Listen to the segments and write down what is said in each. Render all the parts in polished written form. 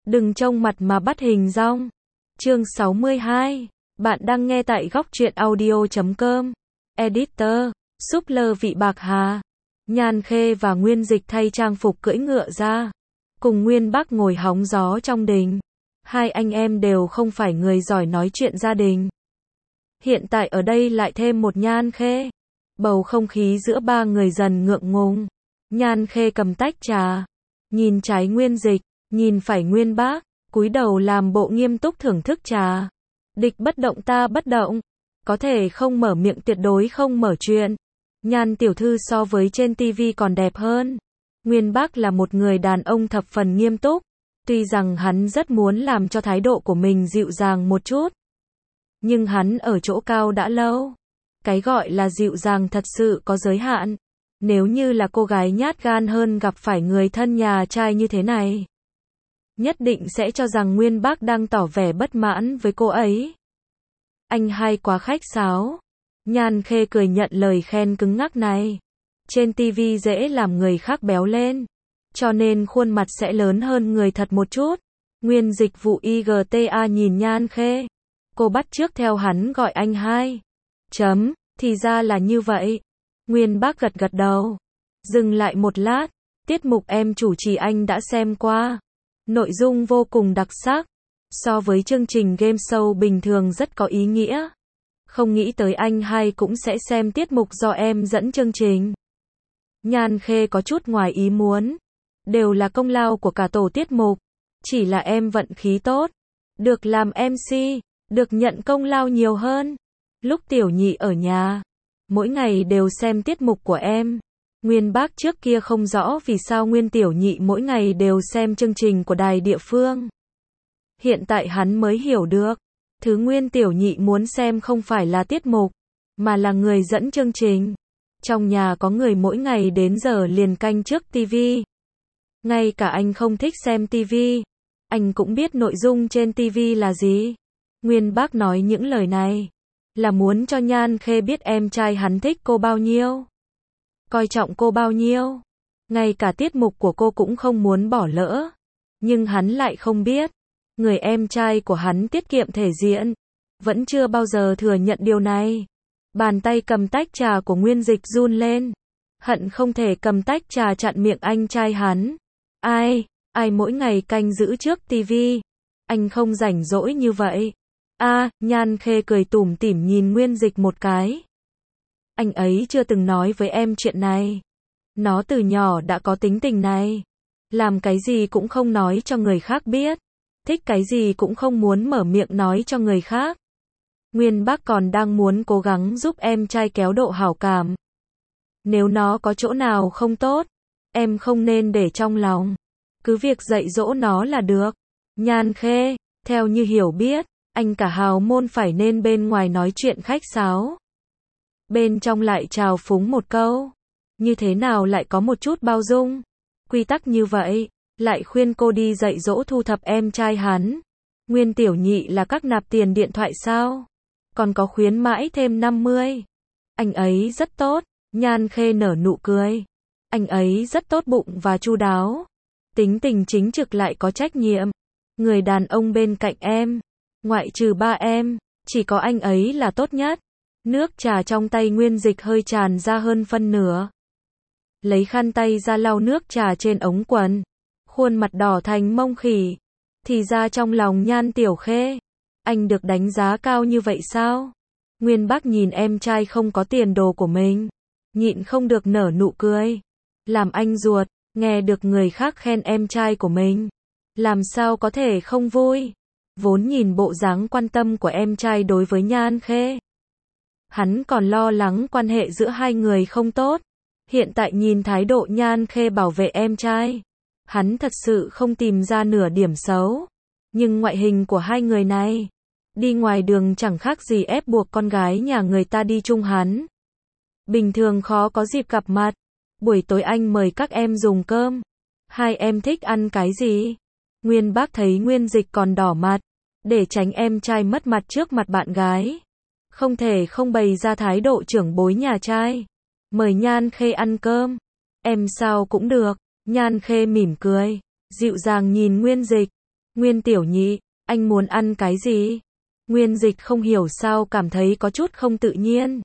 Đừng trông mặt mà bắt hình dong. Chương 62. Bạn đang nghe tại góc truyện audio.com. Editor, Super Vị Bạc Hà. Nhan Khê và Nguyên Dịch thay trang phục cưỡi ngựa ra. Cùng Nguyên Bắc ngồi hóng gió trong đình. Hai anh em đều không phải người giỏi nói chuyện gia đình. Hiện tại ở đây lại thêm một Nhan Khê. Bầu không khí giữa ba người dần ngượng ngùng. Nhan Khê cầm tách trà. Nhìn trái Nguyên Dịch, nhìn phải Nguyên Bắc, cúi đầu làm bộ nghiêm túc thưởng thức trà. Địch bất động ta bất động. Có thể không mở miệng tuyệt đối không mở chuyện. Nhan tiểu thư so với trên tivi còn đẹp hơn. Nguyên Bắc là một người đàn ông thập phần nghiêm túc. Tuy rằng hắn rất muốn làm cho thái độ của mình dịu dàng một chút. Nhưng hắn ở chỗ cao đã lâu. Cái gọi là dịu dàng thật sự có giới hạn. Nếu như là cô gái nhát gan hơn gặp phải người thân nhà trai như thế này, nhất định sẽ cho rằng Nguyên Bắc đang tỏ vẻ bất mãn với cô ấy. Anh hai quá khách sáo. Nhan Khê cười nhận lời khen cứng ngắc này. Trên tivi dễ làm người khác béo lên, cho nên khuôn mặt sẽ lớn hơn người thật một chút. Nguyên Dịch vụ IGTA nhìn Nhan Khê. Cô bắt chước theo hắn gọi anh hai. Thì ra là như vậy. Nguyên Bắc gật gật đầu. Dừng lại một lát. Tiết mục em chủ trì anh đã xem qua. Nội dung vô cùng đặc sắc. So với chương trình game show bình thường rất có ý nghĩa. Không nghĩ tới anh hai cũng sẽ xem tiết mục do em dẫn chương trình. Nhan Khê có chút ngoài ý muốn. Đều là công lao của cả tổ tiết mục. Chỉ là em vận khí tốt. Được làm MC, được nhận công lao nhiều hơn. Lúc Tiểu Nhị ở nhà, mỗi ngày đều xem tiết mục của em. Nguyên Bắc trước kia không rõ vì sao Nguyên Tiểu Nhị mỗi ngày đều xem chương trình của đài địa phương. Hiện tại hắn mới hiểu được. Thứ Nguyên Tiểu Nhị muốn xem không phải là tiết mục, mà là người dẫn chương trình. Trong nhà có người mỗi ngày đến giờ liền canh trước tivi. Ngay cả anh không thích xem tivi, anh cũng biết nội dung trên tivi là gì. Nguyên Bắc nói những lời này là muốn cho Nhan Khê biết em trai hắn thích cô bao nhiêu, coi trọng cô bao nhiêu. Ngay cả tiết mục của cô cũng không muốn bỏ lỡ. Nhưng hắn lại không biết, người em trai của hắn tiết kiệm thể diện, vẫn chưa bao giờ thừa nhận điều này. Bàn tay cầm tách trà của Nguyên Dịch run lên. Hận không thể cầm tách trà chặn miệng anh trai hắn. Ai mỗi ngày canh giữ trước tivi. Anh không rảnh rỗi như vậy. Nhan Khê cười tủm tỉm nhìn Nguyên Dịch một cái. Anh ấy chưa từng nói với em chuyện này. Nó từ nhỏ đã có tính tình này. Làm cái gì cũng không nói cho người khác biết. Thích cái gì cũng không muốn mở miệng nói cho người khác. Nguyên Bắc còn đang muốn cố gắng giúp em trai kéo độ hảo cảm. Nếu nó có chỗ nào không tốt, em không nên để trong lòng. Cứ việc dạy dỗ nó là được. Nhan Khê, theo như hiểu biết, anh cả hào môn phải nên bên ngoài nói chuyện khách sáo, bên trong lại trào phúng một câu. Như thế nào lại có một chút bao dung. Quy tắc như vậy, lại khuyên cô đi dạy dỗ thu thập em trai hắn. Nguyên Tiểu Nhị là các nạp tiền điện thoại sao? Còn có khuyến mãi thêm 50. Anh ấy rất tốt. Nhan Khê nở nụ cười. Anh ấy rất tốt bụng và chu đáo. Tính tình chính trực lại có trách nhiệm. Người đàn ông bên cạnh em, ngoại trừ ba em, chỉ có anh ấy là tốt nhất. Nước trà trong tay Nguyên Dịch hơi tràn ra hơn phân nửa. Lấy khăn tay ra lau nước trà trên ống quần. Khuôn mặt đỏ thành mông khỉ. Thì ra trong lòng Nhan Tiểu Khê, anh được đánh giá cao như vậy sao? Nguyên Bắc nhìn em trai không có tiền đồ của mình, nhịn không được nở nụ cười. Làm anh ruột, nghe được người khác khen em trai của mình, làm sao có thể không vui? Vốn nhìn bộ dáng quan tâm của em trai đối với Nhan Khê, hắn còn lo lắng quan hệ giữa hai người không tốt. Hiện tại nhìn thái độ Nhan Khê bảo vệ em trai, hắn thật sự không tìm ra nửa điểm xấu. Nhưng ngoại hình của hai người này, đi ngoài đường chẳng khác gì ép buộc con gái nhà người ta đi chung hắn. Bình thường khó có dịp gặp mặt. Buổi tối anh mời các em dùng cơm. Hai em thích ăn cái gì? Nguyên Bắc thấy Nguyên Dịch còn đỏ mặt. Để tránh em trai mất mặt trước mặt bạn gái, không thể không bày ra thái độ trưởng bối nhà trai. Mời Nhan Khê ăn cơm. Em sao cũng được. Nhan Khê mỉm cười, dịu dàng nhìn Nguyên Dịch. Nguyên tiểu nhị, anh muốn ăn cái gì? Nguyên Dịch không hiểu sao cảm thấy có chút không tự nhiên.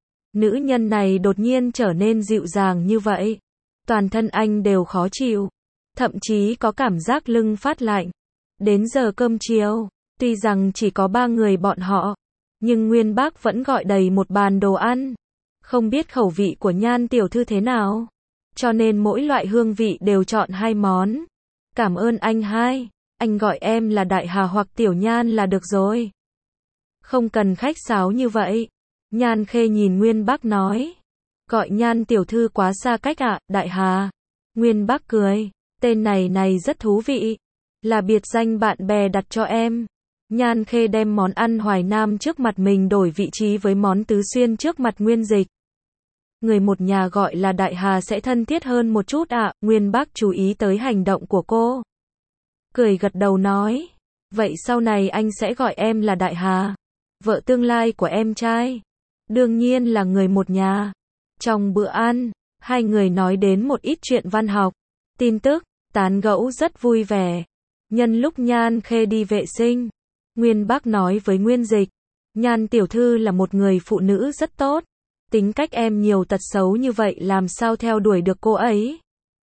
Nữ nhân này đột nhiên trở nên dịu dàng như vậy. Toàn thân anh đều khó chịu. Thậm chí có cảm giác lưng phát lạnh. Đến giờ cơm chiều, tuy rằng chỉ có 3 người bọn họ, nhưng Nguyên Bác vẫn gọi đầy một bàn đồ ăn. Không biết khẩu vị của Nhan tiểu thư thế nào, cho nên mỗi loại hương vị đều chọn 2 món. Cảm ơn anh hai, anh gọi em là Đại Hà hoặc Tiểu Nhan là được rồi. Không cần khách sáo như vậy. Nhan Khê nhìn Nguyên Bác nói. Gọi Nhan tiểu thư quá xa cách ạ, Đại Hà. Nguyên Bác cười, tên này rất thú vị. Là biệt danh bạn bè đặt cho em. Nhan Khê đem món ăn Hoài Nam trước mặt mình đổi vị trí với món Tứ Xuyên trước mặt Nguyên Dịch. Người một nhà gọi là Đại Hà sẽ thân thiết hơn một chút ạ. Nguyên Bác chú ý tới hành động của cô. Cười gật đầu nói. Vậy sau này anh sẽ gọi em là Đại Hà, vợ tương lai của em trai. Đương nhiên là người một nhà. Trong bữa ăn, hai người nói đến một ít chuyện văn học, tin tức, tán gẫu rất vui vẻ. Nhân lúc Nhan Khê đi vệ sinh, Nguyên Bác nói với Nguyên Dịch, Nhan tiểu thư là một người phụ nữ rất tốt. Tính cách em nhiều tật xấu như vậy làm sao theo đuổi được cô ấy.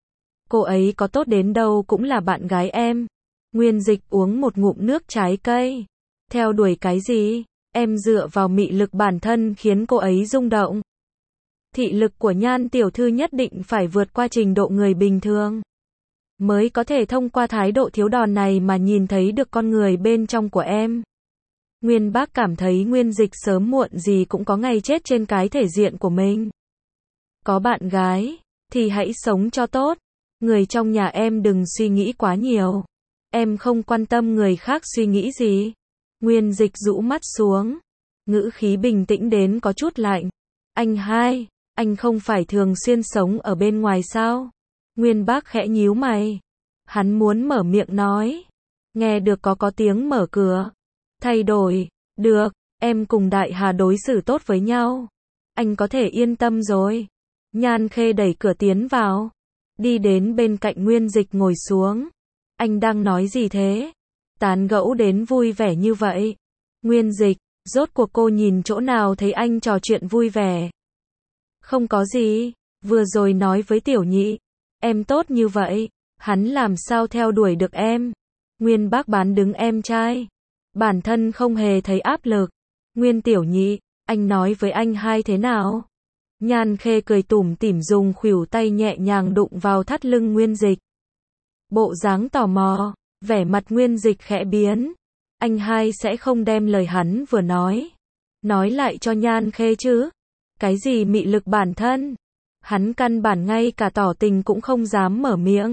Cô ấy có tốt đến đâu cũng là bạn gái em. Nguyên Dịch uống một ngụm nước trái cây. Theo đuổi cái gì? Em dựa vào mị lực bản thân khiến cô ấy rung động. Thị lực của Nhan tiểu thư nhất định phải vượt qua trình độ người bình thường, mới có thể thông qua thái độ thiếu đòn này mà nhìn thấy được con người bên trong của em. Nguyên Bác cảm thấy Nguyên Dịch sớm muộn gì cũng có ngày chết trên cái thể diện của mình. Có bạn gái, thì hãy sống cho tốt. Người trong nhà em đừng suy nghĩ quá nhiều. Em không quan tâm người khác suy nghĩ gì. Nguyên Dịch rũ mắt xuống. Ngữ khí bình tĩnh đến có chút lạnh. Anh hai, anh không phải thường xuyên sống ở bên ngoài sao? Nguyên Bác khẽ nhíu mày. Hắn muốn mở miệng nói. Nghe được có tiếng mở cửa. Thay đổi, được, em cùng Đại Hà đối xử tốt với nhau. Anh có thể yên tâm rồi. Nhan Khê đẩy cửa tiến vào. Đi đến bên cạnh Nguyên Dịch ngồi xuống. Anh đang nói gì thế? Tán gẫu đến vui vẻ như vậy. Nguyên Dịch, rốt cuộc cô nhìn chỗ nào thấy anh trò chuyện vui vẻ? Không có gì, vừa rồi nói với tiểu nhị. Em tốt như vậy, hắn làm sao theo đuổi được em? Nguyên Bác bán đứng em trai. Bản thân không hề thấy áp lực. Nguyên tiểu nhị, anh nói với anh hai thế nào? Nhan Khê cười tủm tỉm dùng khuỷu tay nhẹ nhàng đụng vào thắt lưng Nguyên Dịch. Bộ dáng tò mò, vẻ mặt Nguyên Dịch khẽ biến. Anh hai sẽ không đem lời hắn vừa nói lại cho Nhan Khê chứ? Cái gì mị lực bản thân? Hắn căn bản ngay cả tỏ tình cũng không dám mở miệng.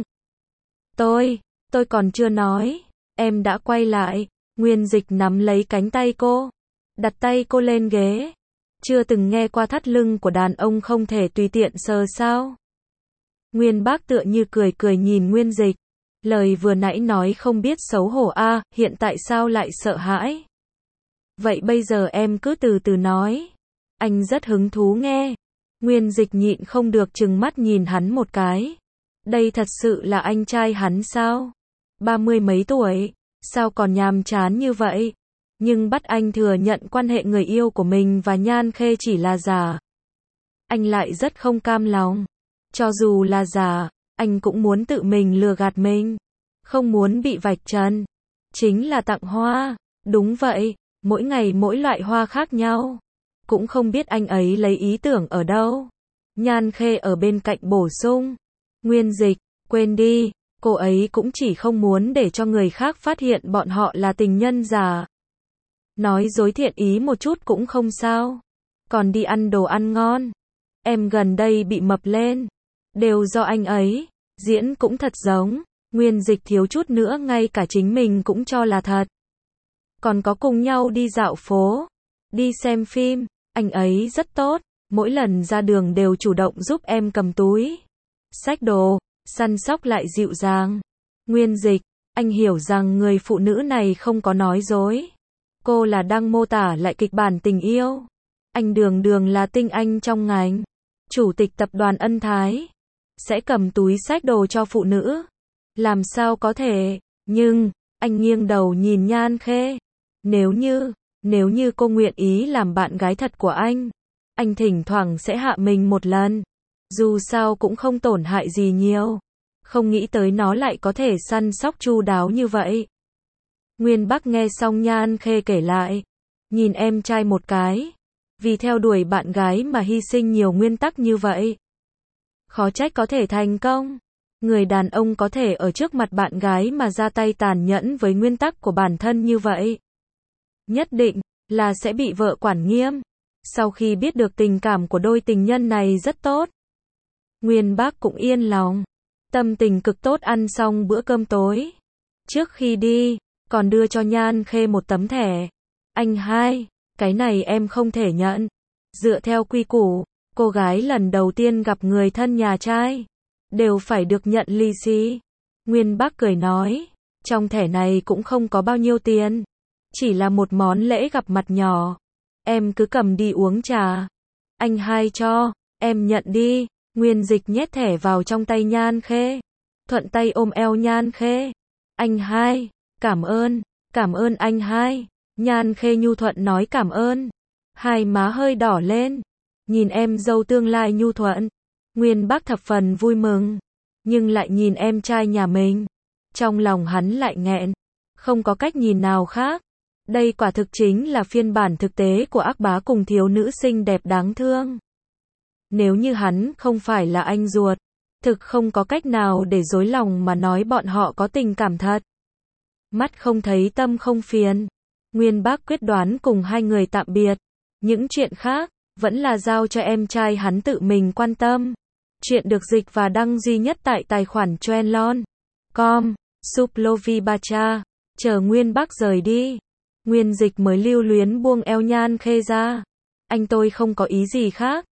Tôi còn chưa nói, em đã quay lại. Nguyên Dịch nắm lấy cánh tay cô, đặt tay cô lên ghế. Chưa từng nghe qua thắt lưng của đàn ông không thể tùy tiện sờ sao? Nguyên Bác tựa như cười nhìn Nguyên Dịch. Lời vừa nãy nói không biết xấu hổ a, hiện tại sao lại sợ hãi? Vậy bây giờ em cứ từ từ nói. Anh rất hứng thú nghe. Nguyên Dịch nhịn không được trừng mắt nhìn hắn một cái. Đây thật sự là anh trai hắn sao? 30 mấy tuổi, sao còn nhàm chán như vậy? Nhưng bắt anh thừa nhận quan hệ người yêu của mình và Nhan Khê chỉ là giả. Anh lại rất không cam lòng. Cho dù là giả, anh cũng muốn tự mình lừa gạt mình. Không muốn bị vạch trần. Chính là tặng hoa. Đúng vậy, mỗi ngày mỗi loại hoa khác nhau. Cũng không biết anh ấy lấy ý tưởng ở đâu. Nhan Khê ở bên cạnh bổ sung. Nguyên Dịch, quên đi, cô ấy cũng chỉ không muốn để cho người khác phát hiện bọn họ là tình nhân giả. Nói dối thiện ý một chút cũng không sao. Còn đi ăn đồ ăn ngon. Em gần đây bị mập lên. Đều do anh ấy. Diễn cũng thật giống. Nguyên Dịch thiếu chút nữa ngay cả chính mình cũng cho là thật. Còn có cùng nhau đi dạo phố. Đi xem phim. Anh ấy rất tốt. Mỗi lần ra đường đều chủ động giúp em cầm túi xách đồ, săn sóc lại dịu dàng. Nguyên Dịch, anh hiểu rằng người phụ nữ này không có nói dối. Cô là đang mô tả lại kịch bản tình yêu. Anh đường là tinh anh trong ngành. Chủ tịch tập đoàn Ân Thái. Sẽ cầm túi xách đồ cho phụ nữ. Làm sao có thể, nhưng, Anh nghiêng đầu nhìn Nhan Khê. Nếu như cô nguyện ý làm bạn gái thật của anh thỉnh thoảng sẽ hạ mình một lần. Dù sao cũng không tổn hại gì nhiều. Không nghĩ tới nó lại có thể săn sóc chu đáo như vậy. Nguyên Bắc nghe xong Nhan Khê kể lại. Nhìn em trai một cái. Vì theo đuổi bạn gái mà hy sinh nhiều nguyên tắc như vậy. Khó trách có thể thành công. Người đàn ông có thể ở trước mặt bạn gái mà ra tay tàn nhẫn với nguyên tắc của bản thân như vậy. Nhất định là sẽ bị vợ quản nghiêm. Sau khi biết được tình cảm của đôi tình nhân này rất tốt, Nguyên Bác cũng yên lòng. Tâm tình cực tốt ăn xong bữa cơm tối. Trước khi đi, còn đưa cho Nhan Khê một tấm thẻ. Anh hai, cái này em không thể nhận. Dựa theo quy củ, cô gái lần đầu tiên gặp người thân nhà trai đều phải được nhận lì xì. Nguyên Bác cười nói, trong thẻ này cũng không có bao nhiêu tiền. Chỉ là một món lễ gặp mặt nhỏ. Em cứ cầm đi uống trà. Anh hai cho, em nhận đi. Nguyên Dịch nhét thẻ vào trong tay Nhan Khê. Thuận tay ôm eo Nhan Khê. Anh hai, cảm ơn anh hai. Nhan Khê nhu thuận nói cảm ơn. Hai má hơi đỏ lên. Nhìn em dâu tương lai nhu thuận. Nguyên Bác thập phần vui mừng. Nhưng lại nhìn em trai nhà mình. Trong lòng hắn lại nghẹn. Không có cách nhìn nào khác. Đây quả thực chính là phiên bản thực tế của ác bá cùng thiếu nữ xinh đẹp đáng thương. Nếu như hắn không phải là anh ruột, thực không có cách nào để dối lòng mà nói bọn họ có tình cảm thật. Mắt không thấy tâm không phiền. Nguyên Bác quyết đoán cùng hai người tạm biệt. Những chuyện khác, vẫn là giao cho em trai hắn tự mình quan tâm. Chuyện được dịch và đăng duy nhất tại tài khoản Trendlon.com, Suplovi Bacha. Chờ Nguyên Bác rời đi. Nguyên Dịch mới lưu luyến buông eo Nhan Khê ra. Anh tôi không có ý gì khác.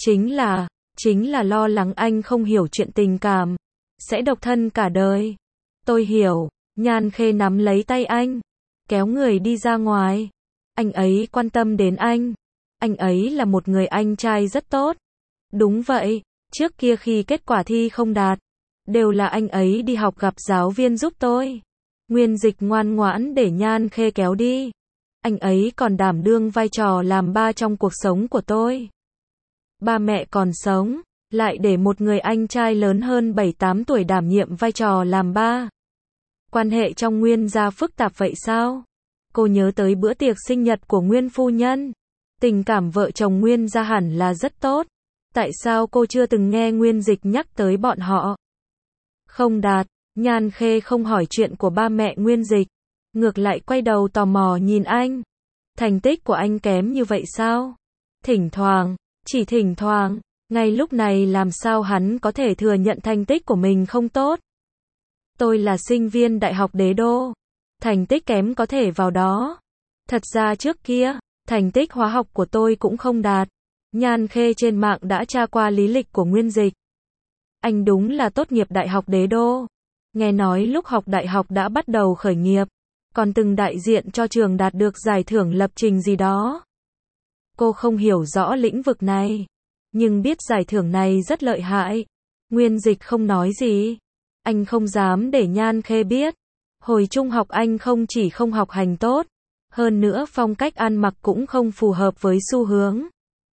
Chính là lo lắng anh không hiểu chuyện tình cảm. Sẽ độc thân cả đời. Tôi hiểu. Nhan Khê nắm lấy tay anh. Kéo người đi ra ngoài. Anh ấy quan tâm đến anh. Anh ấy là một người anh trai rất tốt. Đúng vậy. Trước kia khi kết quả thi không đạt, đều là anh ấy đi học gặp giáo viên giúp tôi. Nguyên Dịch ngoan ngoãn để Nhan Khê kéo đi. Anh ấy còn đảm đương vai trò làm ba trong cuộc sống của tôi. Ba mẹ còn sống, lại để một người anh trai lớn hơn 7-8 tuổi đảm nhiệm vai trò làm ba. Quan hệ trong Nguyên gia phức tạp vậy sao? Cô nhớ tới bữa tiệc sinh nhật của Nguyên phu nhân. Tình cảm vợ chồng Nguyên gia hẳn là rất tốt. Tại sao cô chưa từng nghe Nguyên Dịch nhắc tới bọn họ? Không đạt. Nhan Khê không hỏi chuyện của ba mẹ Nguyên Dịch. Ngược lại quay đầu tò mò nhìn anh. Thành tích của anh kém như vậy sao? Thỉnh thoảng, chỉ thỉnh thoảng. Ngay lúc này làm sao hắn có thể thừa nhận thành tích của mình không tốt? Tôi là sinh viên Đại học Đế Đô. Thành tích kém có thể vào đó. Thật ra trước kia, thành tích hóa học của tôi cũng không đạt. Nhan Khê trên mạng đã tra qua lý lịch của Nguyên Dịch. Anh đúng là tốt nghiệp Đại học Đế Đô. Nghe nói lúc học đại học đã bắt đầu khởi nghiệp. Còn từng đại diện cho trường đạt được giải thưởng lập trình gì đó. Cô không hiểu rõ lĩnh vực này. Nhưng biết giải thưởng này rất lợi hại. Nguyên Dịch không nói gì. Anh không dám để Nhan Khê biết. Hồi trung học anh không chỉ không học hành tốt. Hơn nữa phong cách ăn mặc cũng không phù hợp với xu hướng.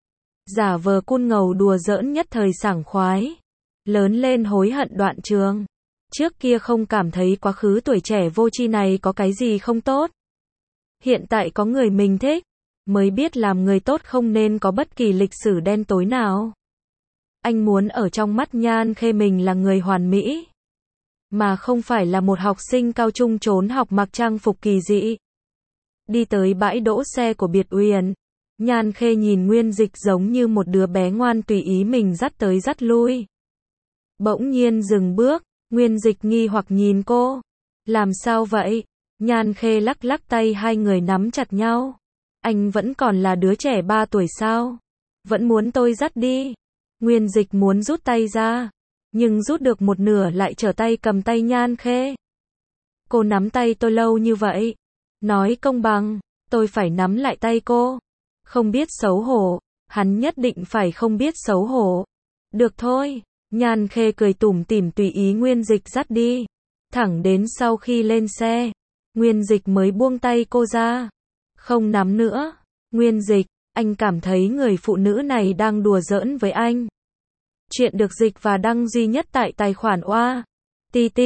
Giả vờ cool ngầu đùa giỡn nhất thời sảng khoái. Lớn lên hối hận đoạn trường. Trước kia không cảm thấy quá khứ tuổi trẻ vô tri này có cái gì không tốt. Hiện tại có người mình thích, mới biết làm người tốt không nên có bất kỳ lịch sử đen tối nào. Anh muốn ở trong mắt Nhan Khê mình là người hoàn mỹ, mà không phải là một học sinh cao trung trốn học mặc trang phục kỳ dị. Đi tới bãi đỗ xe của biệt uyển, Nhan Khê nhìn Nguyên Dịch giống như một đứa bé ngoan tùy ý mình dắt tới dắt lui. Bỗng nhiên dừng bước, Nguyên Dịch nghi hoặc nhìn cô. Làm sao vậy? Nhan Khê lắc lắc tay hai người nắm chặt nhau. Anh vẫn còn là đứa trẻ 3 tuổi sao? Vẫn muốn tôi dắt đi. Nguyên Dịch muốn rút tay ra, nhưng rút được một nửa lại trở tay cầm tay Nhan Khê. Cô nắm tay tôi lâu như vậy. Nói công bằng, tôi phải nắm lại tay cô. Không biết xấu hổ, hắn nhất định phải không biết xấu hổ. Được thôi. Nhan Khê cười tủm tỉm tùy ý Nguyên Dịch dắt đi. Thẳng đến sau khi lên xe, Nguyên Dịch mới buông tay cô ra. Không nắm nữa. Nguyên Dịch, anh cảm thấy người phụ nữ này đang đùa giỡn với anh. Chuyện được dịch và đăng duy nhất tại tài khoản oa. TT,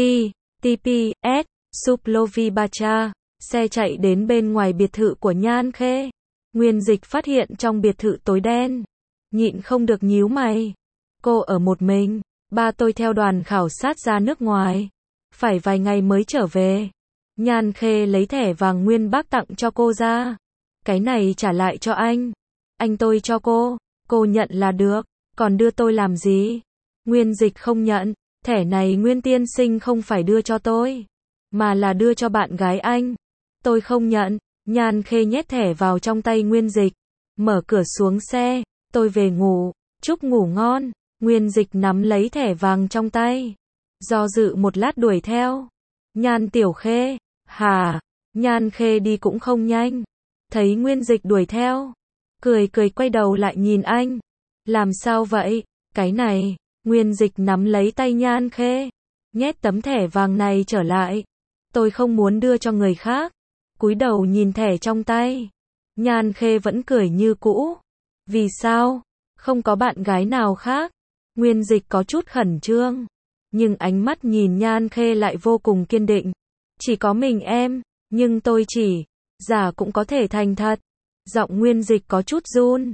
TPS, Suplovibacha. Xe chạy đến bên ngoài biệt thự của Nhan Khê. Nguyên Dịch phát hiện trong biệt thự tối đen. Nhịn không được nhíu mày. Cô ở một mình. Ba tôi theo đoàn khảo sát ra nước ngoài. Phải vài ngày mới trở về. Nhan Khê lấy thẻ vàng Nguyên bác tặng cho cô ra. Cái này trả lại cho anh. Anh tôi cho cô nhận là được. Còn đưa tôi làm gì? Nguyên Dịch không nhận. Thẻ này Nguyên tiên sinh không phải đưa cho tôi, mà là đưa cho bạn gái anh. Tôi không nhận. Nhan Khê nhét thẻ vào trong tay Nguyên Dịch. Mở cửa xuống xe. Tôi về ngủ. Chúc ngủ ngon. Nguyên Dịch nắm lấy thẻ vàng trong tay. Do dự một lát đuổi theo. Nhan Tiểu Khê. Hả? Nhan Khê đi cũng không nhanh. Thấy Nguyên Dịch đuổi theo. Cười quay đầu lại nhìn anh. Làm sao vậy? Cái này. Nguyên Dịch nắm lấy tay Nhan Khê. Nhét tấm thẻ vàng này trở lại. Tôi không muốn đưa cho người khác. Cúi đầu nhìn thẻ trong tay. Nhan Khê vẫn cười như cũ. Vì sao? Không có bạn gái nào khác. Nguyên Dịch có chút khẩn trương. Nhưng ánh mắt nhìn Nhan Khê lại vô cùng kiên định. Chỉ có mình em. Nhưng tôi chỉ. Giả cũng có thể thành thật. Giọng Nguyên Dịch có chút run.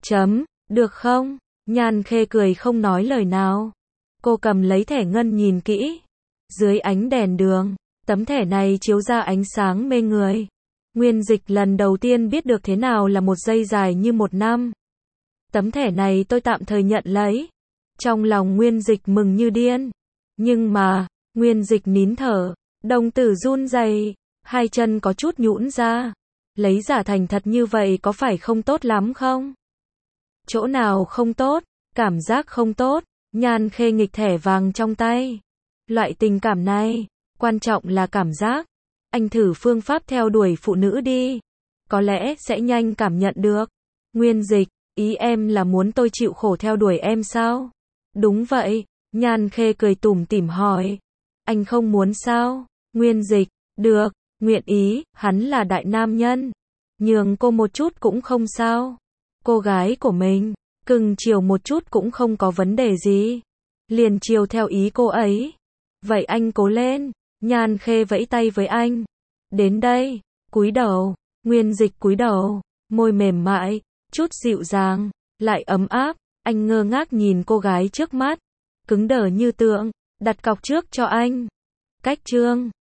Được không? Nhan Khê cười không nói lời nào. Cô cầm lấy thẻ ngân nhìn kỹ. Dưới ánh đèn đường, tấm thẻ này chiếu ra ánh sáng mê người. Nguyên Dịch lần đầu tiên biết được thế nào là một giây dài như một năm. Tấm thẻ này tôi tạm thời nhận lấy. Trong lòng Nguyên Dịch mừng như điên. Nhưng mà, Nguyên Dịch nín thở, đồng tử run rẩy, hai chân có chút nhũn ra. Lấy giả thành thật như vậy có phải không tốt lắm không? Chỗ nào không tốt? Cảm giác không tốt. Nhan Khê nghịch thẻ vàng trong tay. Loại tình cảm này, quan trọng là cảm giác. Anh thử phương pháp theo đuổi phụ nữ đi. Có lẽ sẽ nhanh cảm nhận được. Nguyên Dịch, ý em là muốn tôi chịu khổ theo đuổi em sao? Đúng vậy. Nhan Khê cười tủm tỉm hỏi. Anh không muốn sao? Nguyên Dịch, được, nguyện ý, hắn là đại nam nhân. Nhường cô một chút cũng không sao. Cô gái của mình, cưng chiều một chút cũng không có vấn đề gì. Liền chiều theo ý cô ấy. Vậy anh cố lên. Nhan Khê vẫy tay với anh. Đến đây, cúi đầu. Nguyên Dịch cúi đầu, môi mềm mại, chút dịu dàng, lại ấm áp. Anh ngơ ngác nhìn cô gái trước mắt, cứng đờ như tượng, đặt cọc trước cho anh. Cách chương